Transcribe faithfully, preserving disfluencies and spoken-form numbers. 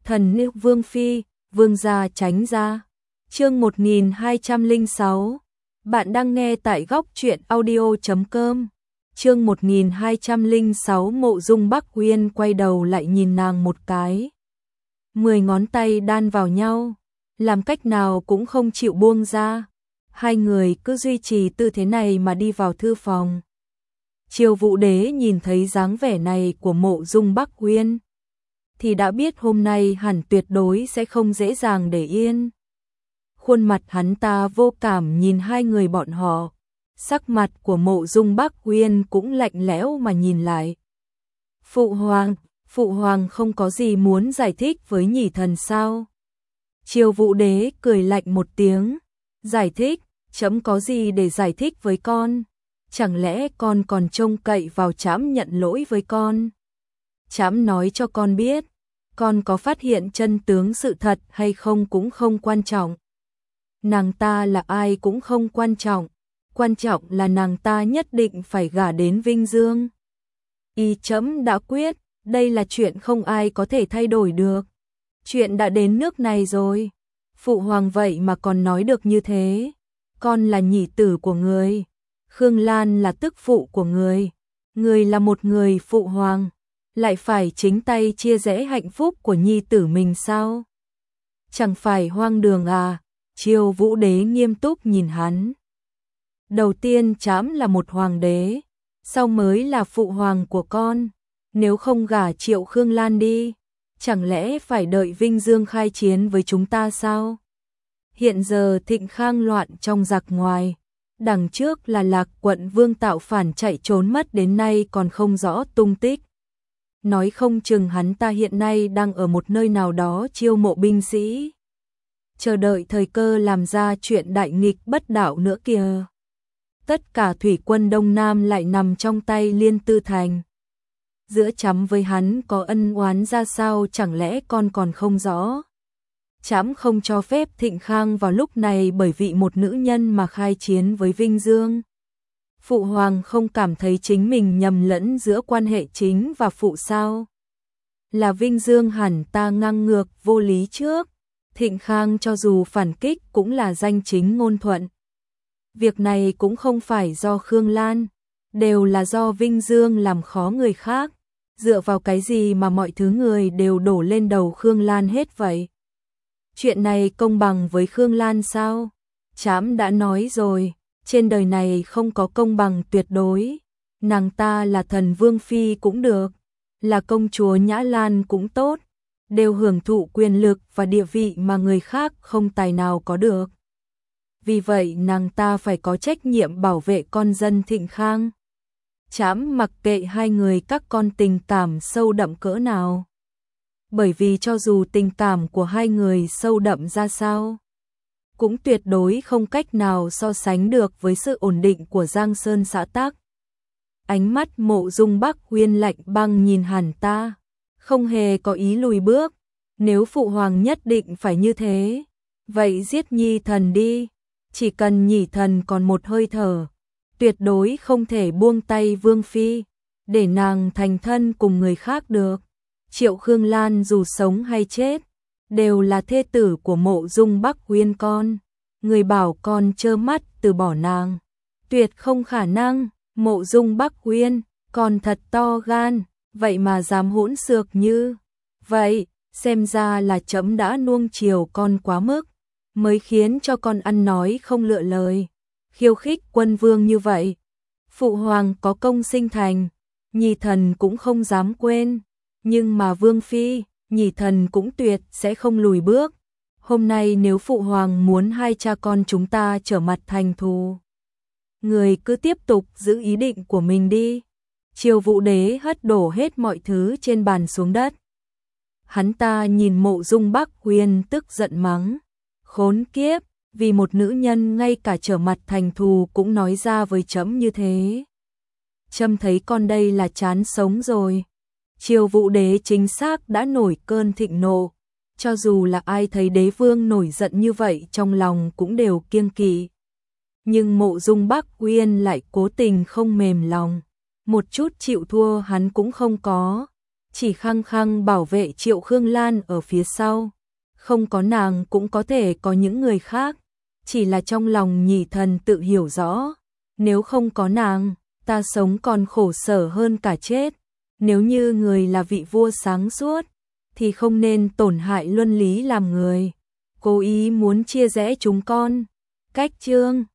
Thần nữ Vương Phi, Vương gia tránh ra. Chương một nghìn hai trăm lẻ sáu. Bạn đang nghe tại góc truyện audio chấm com. Chương một nghìn hai trăm lẻ sáu. Mộ Dung Bắc Uyên quay đầu lại nhìn nàng một cái. Mười ngón tay đan vào nhau, làm cách nào cũng không chịu buông ra. Hai người cứ duy trì tư thế này mà đi vào thư phòng. Triều Vũ Đế nhìn thấy dáng vẻ này của Mộ Dung Bắc Uyên thì đã biết hôm nay hẳn tuyệt đối sẽ không dễ dàng để yên. Khuôn mặt hắn ta vô cảm nhìn hai người bọn họ, sắc mặt của Mộ Dung Bắc Uyên cũng lạnh lẽo mà nhìn lại. Phụ hoàng, phụ hoàng không có gì muốn giải thích với nhị thần sao? Triều Vũ Đế cười lạnh một tiếng, giải thích, chấm có gì để giải thích với con? Chẳng lẽ con còn trông cậy vào trẫm nhận lỗi với con? Trẫm nói cho con biết, con có phát hiện chân tướng sự thật hay không cũng không quan trọng. Nàng ta là ai cũng không quan trọng, quan trọng là nàng ta nhất định phải gả đến Vinh Dương. Y chấm đã quyết, đây là chuyện không ai có thể thay đổi được. Chuyện đã đến nước này rồi, phụ hoàng vậy mà còn nói được như thế. Con là nhị tử của người, Khương Lan là tức phụ của người, người là một người phụ hoàng, lại phải chính tay chia rẽ hạnh phúc của nhi tử mình sao? Chẳng phải hoang đường à? Triều Vũ Đế nghiêm túc nhìn hắn. Đầu tiên trẫm là một hoàng đế, sau mới là phụ hoàng của con. Nếu không gả Triệu Khương Lan đi, chẳng lẽ phải đợi Vinh Dương khai chiến với chúng ta sao? Hiện giờ Thịnh Khang loạn trong giặc ngoài, đằng trước là Lạc quận Vương tạo phản chạy trốn mất đến nay còn không rõ tung tích. Nói không chừng hắn ta hiện nay đang ở một nơi nào đó chiêu mộ binh sĩ, chờ đợi thời cơ làm ra chuyện đại nghịch bất đạo nữa kìa. Tất cả thủy quân Đông Nam lại nằm trong tay Liên Tư Thành. Giữa trẫm với hắn có ân oán ra sao chẳng lẽ con còn không rõ? Trẫm không cho phép Thịnh Khang vào lúc này bởi vì một nữ nhân mà khai chiến với Vinh Dương. Phụ hoàng không cảm thấy chính mình nhầm lẫn giữa quan hệ chính và phụ sao? Là Vinh Dương hẳn ta ngang ngược vô lý trước. Thịnh Khang cho dù phản kích cũng là danh chính ngôn thuận. Việc này cũng không phải do Khương Lan, đều là do Vinh Dương làm khó người khác. Dựa vào cái gì mà mọi thứ người đều đổ lên đầu Khương Lan hết vậy? Chuyện này công bằng với Khương Lan sao? Trẫm đã nói rồi, trên đời này không có công bằng tuyệt đối. Nàng ta là thần Vương Phi cũng được, là công chúa Nhã Lan cũng tốt, đều hưởng thụ quyền lực và địa vị mà người khác không tài nào có được. Vì vậy nàng ta phải có trách nhiệm bảo vệ con dân Thịnh Khang. Trẫm mặc kệ hai người các con tình cảm sâu đậm cỡ nào. Bởi vì cho dù tình cảm của hai người sâu đậm ra sao, cũng tuyệt đối không cách nào so sánh được với sự ổn định của Giang Sơn xã tắc. Ánh mắt Mộ Dung Bắc Uyên lạnh băng nhìn hắn ta, không hề có ý lùi bước. Nếu phụ hoàng nhất định phải như thế, vậy giết nhi thần đi. Chỉ cần nhị thần còn một hơi thở, tuyệt đối không thể buông tay Vương Phi, để nàng thành thân cùng người khác được. Triệu Khương Lan dù sống hay chết, đều là thê tử của Mộ Dung Bắc Uyên con. Người bảo con trơ mắt từ bỏ nàng, tuyệt không khả năng. Mộ Dung Bắc Uyên, con thật to gan, vậy mà dám hỗn xược như vậy, xem ra là trẫm đã nuông chiều con quá mức, mới khiến cho con ăn nói không lựa lời, khiêu khích quân vương như vậy. Phụ hoàng có công sinh thành, nhị thần cũng không dám quên, nhưng mà Vương Phi, nhị thần cũng tuyệt sẽ không lùi bước. Hôm nay nếu phụ hoàng muốn hai cha con chúng ta trở mặt thành thù, người cứ tiếp tục giữ ý định của mình đi. Triều Vũ Đế hất đổ hết mọi thứ trên bàn xuống đất. Hắn ta nhìn Mộ Dung Bắc Uyên tức giận mắng, khốn kiếp, vì một nữ nhân ngay cả trở mặt thành thù cũng nói ra với trẫm như thế. Trẫm thấy con đây là chán sống rồi. Triều Vũ Đế chính xác đã nổi cơn thịnh nộ, cho dù là ai thấy đế vương nổi giận như vậy trong lòng cũng đều kiêng kỵ. Nhưng Mộ Dung Bắc Uyên lại cố tình không mềm lòng, một chút chịu thua hắn cũng không có. chỉ khăng khăng bảo vệ Triệu Khương Lan ở phía sau. Không có nàng cũng có thể có những người khác, chỉ là trong lòng Nhị Thần tự hiểu rõ, nếu không có nàng, ta sống còn khổ sở hơn cả chết. Nếu như người là vị vua sáng suốt, thì không nên tổn hại luân lý làm người, cố ý muốn chia rẽ chúng con. Cách chương